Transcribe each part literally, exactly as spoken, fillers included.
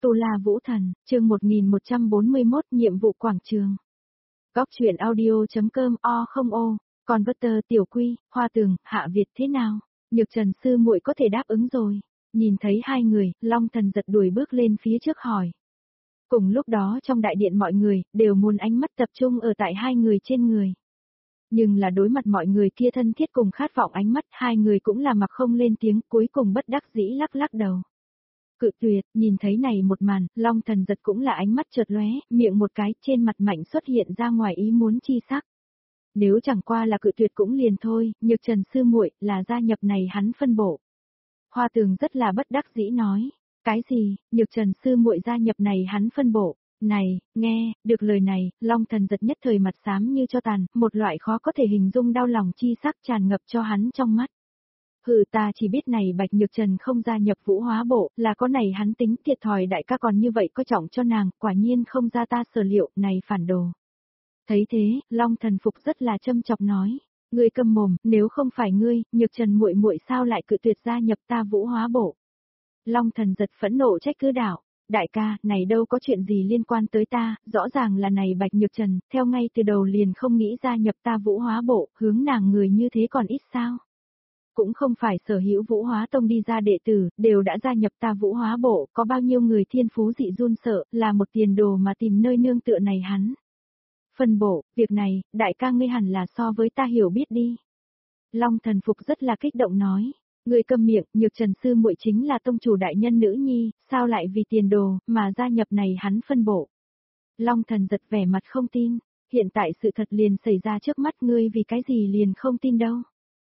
Tu La Vũ Thần, chương một nghìn một trăm bốn mươi mốt, nhiệm vụ quảng trường. Góc truyện audio.com o không ô, còn Butter Tiểu Quy, Hoa Tường, Hạ Việt thế nào? Nhược Trần sư muội có thể đáp ứng rồi. Nhìn thấy hai người, Long Thần giật đuổi bước lên phía trước hỏi. Cùng lúc đó trong đại điện mọi người, đều muốn ánh mắt tập trung ở tại hai người trên người. Nhưng là đối mặt mọi người kia thân thiết cùng khát vọng ánh mắt, hai người cũng là mặc không lên tiếng, cuối cùng bất đắc dĩ lắc lắc đầu. Cự tuyệt, nhìn thấy này một màn, Long Thần giật cũng là ánh mắt chợt lóe, miệng một cái, trên mặt mạnh xuất hiện ra ngoài ý muốn chi sắc. Nếu chẳng qua là cự tuyệt cũng liền thôi, Nhược Trần sư muội là gia nhập này hắn phân bộ. Hoa Tường rất là bất đắc dĩ nói, cái gì, Nhược Trần sư muội gia nhập này hắn phân bộ. Này, nghe, được lời này, Long Thần giật nhất thời mặt xám như cho tàn, một loại khó có thể hình dung đau lòng chi sắc tràn ngập cho hắn trong mắt. Hừ, ta chỉ biết này Bạch Nhược Trần không gia nhập Vũ Hóa bộ, là có này hắn tính thiệt thòi đại ca còn như vậy coi trọng cho nàng, quả nhiên không ra ta sở liệu, này phản đồ. Thấy thế, Long Thần Phục rất là châm chọc nói, ngươi câm mồm, nếu không phải ngươi, Nhược Trần muội muội sao lại cự tuyệt gia nhập ta Vũ Hóa bộ. Long Thần giật phẫn nộ trách cứ đạo, đại ca, này đâu có chuyện gì liên quan tới ta, rõ ràng là này Bạch Nhược Trần, theo ngay từ đầu liền không nghĩ gia nhập ta Vũ Hóa bộ, hướng nàng người như thế còn ít sao. Cũng không phải sở hữu Vũ Hóa Tông đi ra đệ tử, đều đã gia nhập ta Vũ Hóa bộ, có bao nhiêu người thiên phú dị run sợ, là một tiền đồ mà tìm nơi nương tựa này hắn. Phân bộ, việc này, đại ca ngươi hẳn là so với ta hiểu biết đi. Long Thần Phục rất là kích động nói, ngươi câm miệng, Nhược Trần sư muội chính là tông chủ đại nhân nữ nhi, sao lại vì tiền đồ, mà gia nhập này hắn phân bộ. Long Thần giật vẻ mặt không tin, hiện tại sự thật liền xảy ra trước mắt ngươi vì cái gì liền không tin đâu.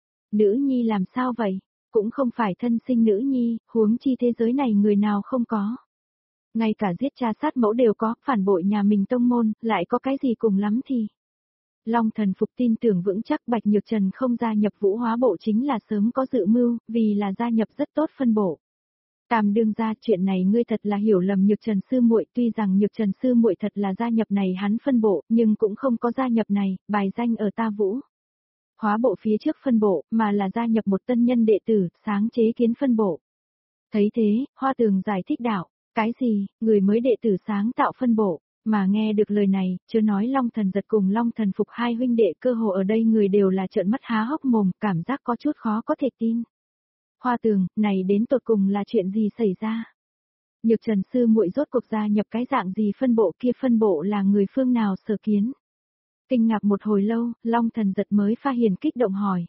Nữ nhi làm sao vậy? Cũng không phải thân sinh nữ nhi, huống chi thế giới này người nào không có. Ngay cả giết cha sát mẫu đều có, phản bội nhà mình tông môn, lại có cái gì cùng lắm thì. Long Thần Phục tin tưởng vững chắc Bạch Nhược Trần không gia nhập Vũ Hóa bộ chính là sớm có dự mưu, vì là gia nhập rất tốt phân bộ. Tam đương ra chuyện này ngươi thật là hiểu lầm Nhược Trần sư muội, tuy rằng Nhược Trần sư muội thật là gia nhập này hắn phân bộ, nhưng cũng không có gia nhập này, bài danh ở ta Vũ Hóa bộ phía trước phân bộ, mà là gia nhập một tân nhân đệ tử, sáng chế kiến phân bộ. Thấy thế, Hoa Tường giải thích đạo, cái gì, người mới đệ tử sáng tạo phân bộ, mà nghe được lời này, chưa nói Long Thần giật cùng Long Thần Phục hai huynh đệ cơ hồ ở đây người đều là trợn mắt há hốc mồm, cảm giác có chút khó có thể tin. Hoa Tường, này đến tột cùng là chuyện gì xảy ra? Nhược Trần sư muội rốt cuộc gia nhập cái dạng gì phân bộ kia, phân bộ là người phương nào sở kiến? Kinh ngạc một hồi lâu, Long Thần giật mới pha hiền kích động hỏi.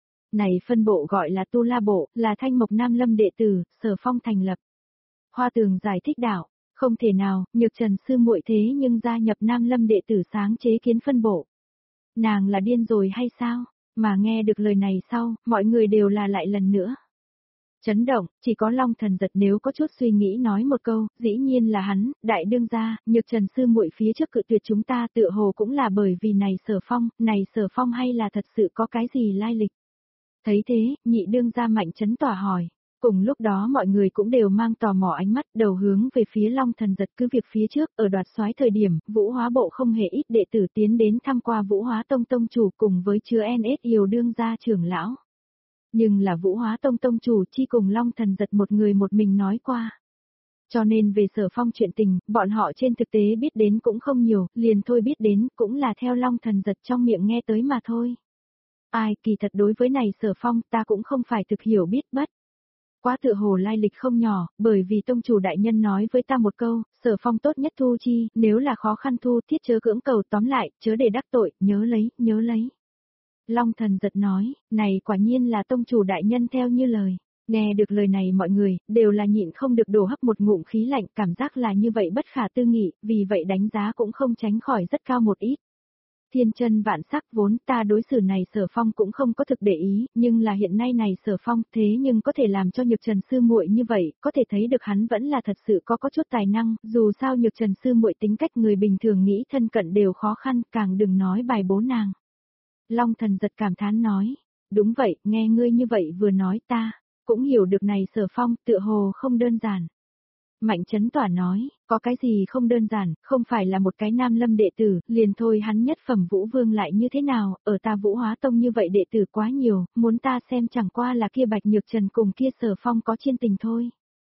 Này phân bộ gọi là Tu La bộ, là Thanh Mộc Nam Lâm đệ tử, Sở Phong thành lập. Hoa Tường giải thích đạo, không thể nào, Nhược Trần sư muội thế nhưng gia nhập Nam Lâm đệ tử sáng chế kiến phân bộ. Nàng là điên rồi hay sao? Mà nghe được lời này sau, mọi người đều là lại lần nữa. Chấn động, chỉ có Long Thần giật nếu có chút suy nghĩ nói một câu, dĩ nhiên là hắn, đại đương gia, Nhược Trần sư muội phía trước cự tuyệt chúng ta tựa hồ cũng là bởi vì này Sở Phong, này Sở Phong hay là thật sự có cái gì lai lịch. Thấy thế, nhị đương gia Mạnh Chấn tỏa hỏi, cùng lúc đó mọi người cũng đều mang tò mò ánh mắt đầu hướng về phía Long Thần giật, cứ việc phía trước, ở đoạt soái thời điểm, Vũ Hóa bộ không hề ít đệ tử tiến đến tham qua Vũ Hóa Tông tông chủ cùng với chứa en ét Yêu đương gia trưởng lão. Nhưng là Vũ Hóa Tông tông chủ chi cùng Long Thần giật một người một mình nói qua. Cho nên về Sở Phong chuyện tình, bọn họ trên thực tế biết đến cũng không nhiều, liền thôi biết đến cũng là theo Long Thần giật trong miệng nghe tới mà thôi. Ai, kỳ thật đối với này Sở Phong ta cũng không phải thực hiểu biết bất. Quá tự hồ lai lịch không nhỏ, bởi vì tông chủ đại nhân nói với ta một câu, Sở Phong tốt nhất thu chi, nếu là khó khăn thu thiết chớ cưỡng cầu, tóm lại, chớ để đắc tội, nhớ lấy, nhớ lấy. Long Thần giật nói, này quả nhiên là tông chủ đại nhân theo như lời. Nghe được lời này mọi người, đều là nhịn không được đổ hấp một ngụm khí lạnh, cảm giác là như vậy bất khả tư nghị, vì vậy đánh giá cũng không tránh khỏi rất cao một ít. Thiên chân vạn sắc, vốn ta đối xử này Sở Phong cũng không có thực để ý, nhưng là hiện nay này Sở Phong thế nhưng có thể làm cho Nhược Trần sư muội như vậy, có thể thấy được hắn vẫn là thật sự có có chút tài năng, dù sao Nhược Trần sư muội tính cách người bình thường nghĩ thân cận đều khó khăn, càng đừng nói bài bố nàng. Long Thần giật cảm thán nói, đúng vậy, nghe ngươi như vậy vừa nói ta, cũng hiểu được này Sở Phong tựa hồ không đơn giản. Mạnh Chấn tỏa nói, có cái gì không đơn giản, không phải là một cái Nam Lâm đệ tử, liền thôi hắn nhất phẩm Vũ Vương lại như thế nào, ở ta Vũ Hóa Tông như vậy đệ tử quá nhiều, muốn ta xem chẳng qua là kia Bạch Nhược Trần cùng kia Sở Phong có chiên tình thôi.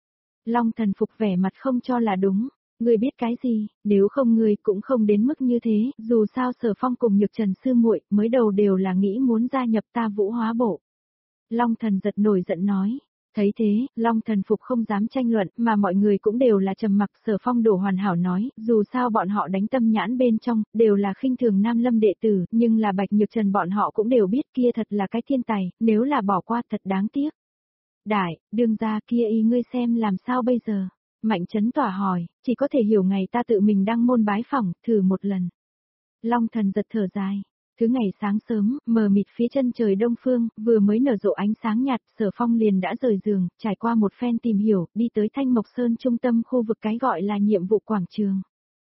Long Thần Phục vẻ mặt không cho là đúng. Ngươi biết cái gì, nếu không ngươi cũng không đến mức như thế, dù sao Sở Phong cùng Nhược Trần sư muội mới đầu đều là nghĩ muốn gia nhập ta Vũ Hóa Bộ. Long Thần giật nổi giận nói. Thấy thế, Long Thần Phục không dám tranh luận, mà mọi người cũng đều là trầm mặc. Sở Phong đổ hoàn hảo nói, dù sao bọn họ đánh tâm nhãn bên trong, đều là khinh thường Nam Lâm đệ tử, nhưng là Bạch Nhược Trần bọn họ cũng đều biết kia thật là cái thiên tài, nếu là bỏ qua thật đáng tiếc. Đại, đương gia kia ý ngươi xem làm sao bây giờ? Mạnh Chấn Tỏa hỏi, chỉ có thể hiểu ngày ta tự mình đăng môn bái phỏng, thử một lần. Long Thần giật thở dài. Thứ ngày sáng sớm, mờ mịt phía chân trời đông phương, vừa mới nở rộ ánh sáng nhạt, Sở Phong liền đã rời giường, trải qua một phen tìm hiểu, đi tới Thanh Mộc Sơn trung tâm khu vực cái gọi là nhiệm vụ quảng trường.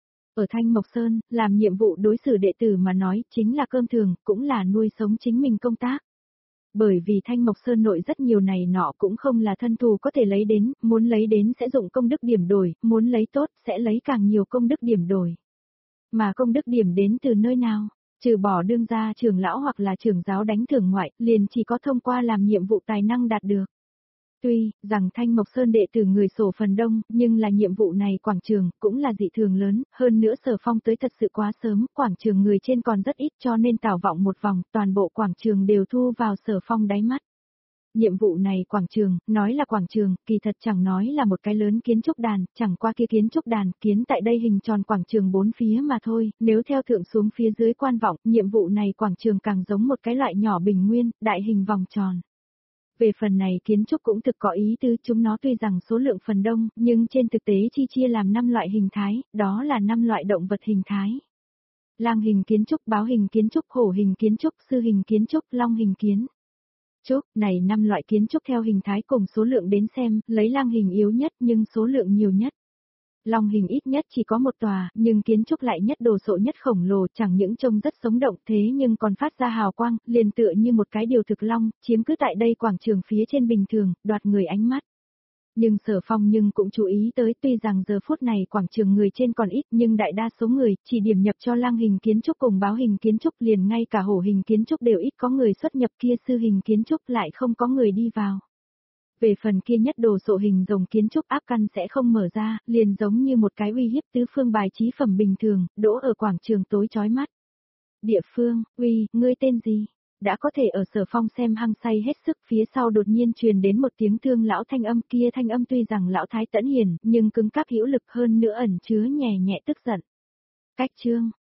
Ở Thanh Mộc Sơn, làm nhiệm vụ đối xử đệ tử mà nói, chính là cơm thường, cũng là nuôi sống chính mình công tác. Bởi vì Thanh Mộc Sơn nội rất nhiều này nọ cũng không là thân thù có thể lấy đến, muốn lấy đến sẽ dụng công đức điểm đổi, muốn lấy tốt sẽ lấy càng nhiều công đức điểm đổi. Mà công đức điểm đến từ nơi nào? Trừ bỏ đương gia trưởng lão hoặc là trưởng giáo đánh thưởng ngoại, liền chỉ có thông qua làm nhiệm vụ tài năng đạt được. Tuy rằng Thanh Mộc Sơn đệ tử người sổ phần đông, nhưng là nhiệm vụ này quảng trường cũng là dị thường lớn, hơn nữa Sở Phong tới thật sự quá sớm, quảng trường người trên còn rất ít cho nên tảo vọng một vòng, toàn bộ quảng trường đều thu vào Sở Phong đáy mắt. Nhiệm vụ này quảng trường, nói là quảng trường, kỳ thật chẳng nói là một cái lớn kiến trúc đàn, chẳng qua kia kiến trúc đàn, kiến tại đây hình tròn quảng trường bốn phía mà thôi, nếu theo thượng xuống phía dưới quan vọng, nhiệm vụ này quảng trường càng giống một cái loại nhỏ bình nguyên, đại hình vòng tròn. Về phần này kiến trúc cũng thực có ý tứ, chúng nó tuy rằng số lượng phần đông, nhưng trên thực tế chi chia làm năm loại hình thái, đó là năm loại động vật hình thái. Lang hình kiến trúc, báo hình kiến trúc, hổ hình kiến trúc, sư hình kiến trúc, long hình kiến trúc, này năm loại kiến trúc theo hình thái cùng số lượng đến xem, lấy lang hình yếu nhất nhưng số lượng nhiều nhất. Long hình ít nhất chỉ có một tòa, nhưng kiến trúc lại nhất đồ sộ nhất khổng lồ, chẳng những trông rất sống động thế nhưng còn phát ra hào quang, liền tựa như một cái điều thực long, chiếm cứ tại đây quảng trường phía trên bình thường, đoạt người ánh mắt. Nhưng Sở Phong nhưng cũng chú ý tới, tuy rằng giờ phút này quảng trường người trên còn ít nhưng đại đa số người chỉ điểm nhập cho lang hình kiến trúc cùng báo hình kiến trúc, liền ngay cả hổ hình kiến trúc đều ít có người xuất nhập, kia sư hình kiến trúc lại không có người đi vào. Về phần kia nhất đồ sộ hình rồng kiến trúc áp căn sẽ không mở ra, liền giống như một cái uy hiếp tứ phương bài trí phẩm bình thường, đỗ ở quảng trường tối chói mắt. Địa phương, uy, ngươi tên gì? Đã có thể ở Sở Phong xem hăng say hết sức, phía sau đột nhiên truyền đến một tiếng thương lão thanh âm, kia thanh âm tuy rằng lão thái tẫn hiền, nhưng cứng cáp hữu lực hơn nữa ẩn chứa nhẹ nhẹ tức giận. Cách Trương,